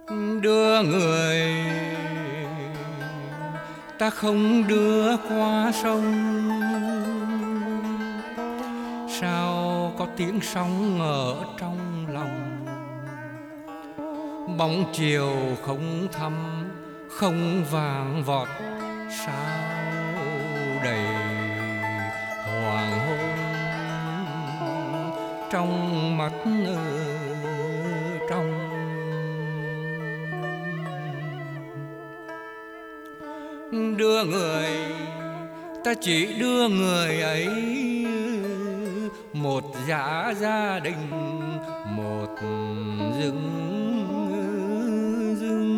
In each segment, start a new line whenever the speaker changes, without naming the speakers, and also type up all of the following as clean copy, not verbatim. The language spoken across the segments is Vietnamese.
đưa người ta không đưa qua sông, sao có tiếng sóng ở trong lòng. Bóng chiều không thăm không vàng vọt, sao đầy hoàng hôn trong mắt trong. Đưa người ta chỉ đưa người ấy một dã gia đình, một rừng rừng.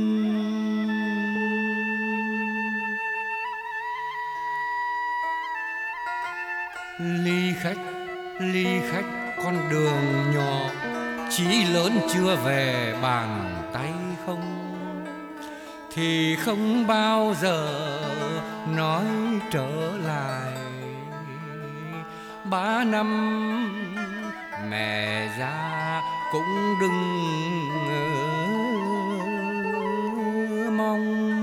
Ly khách con đường nhỏ, chí lớn chưa về bàn tay không, thì không bao giờ nói trở lại. 3 năm mẹ già cũng đừng mong.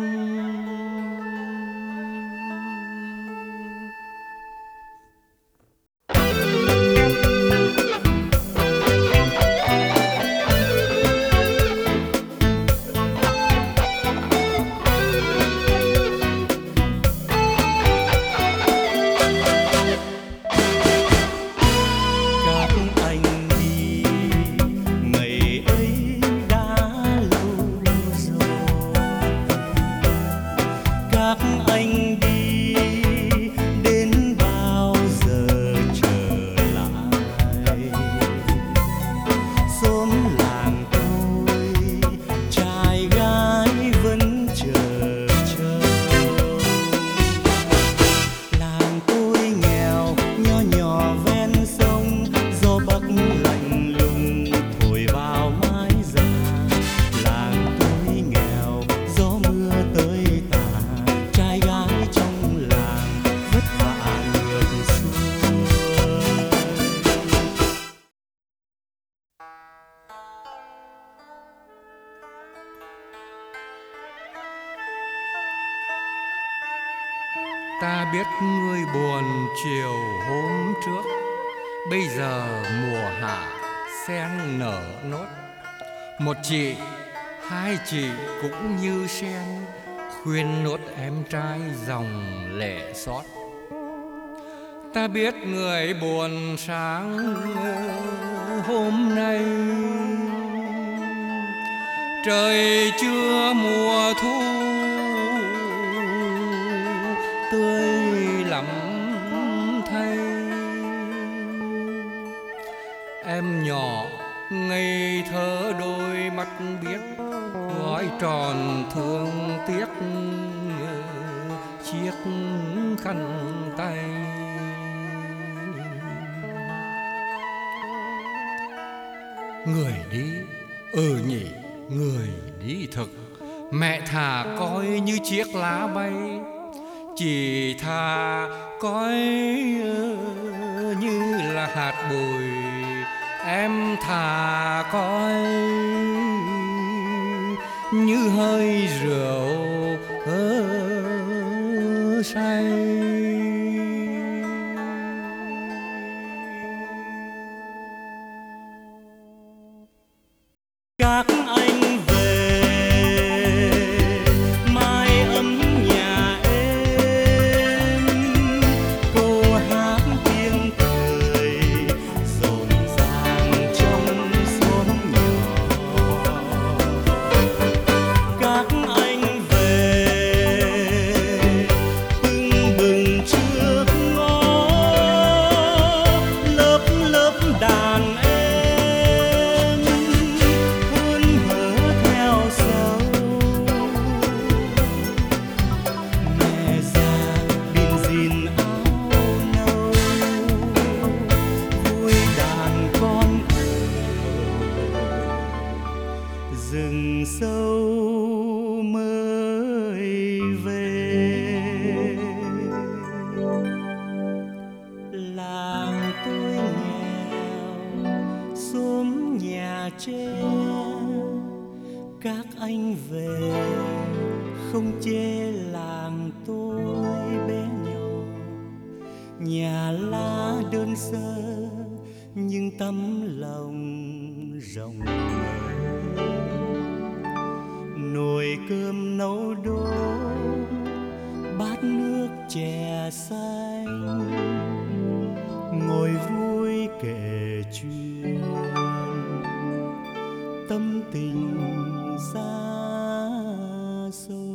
Ta biết ngươi buồn chiều hôm trước, bây giờ mùa hạ sen nở nốt. Một chị, hai chị cũng như sen, khuyên nốt em trai dòng lệ xót. Ta biết người buồn sáng hôm nay, trời chưa mùa thu tươi lắm thay. Em nhỏ ngây thơ đôi mắt biết gói tròn thương tiếc chiếc khăn tay. Người đi nhỉ, người đi thực, mẹ thà coi như chiếc lá bay, chỉ thà coi như là hạt bụi. Em thà coi như hơi rượu say.
Các anh về mái ấm nhà em, cô hát tiếng cười rộn ràng trong xóm nhỏ. Các anh về tưng bừng trước ngõ, lớp lớp đàn em hớn hở theo sau. Mẹ già bịn gìn áo nâu, vui đàn con ở rừng sâu mới về. Làng tôi nghèo xóm nhà tre, các anh về không chê làng tôi bé nhỏ, nhà lá đơn sơ nhưng tấm lòng rộng mở. Nồi cơm nấu đốn, bát nước chè xanh, ngồi vui kể chuyện tâm tình xa xôi.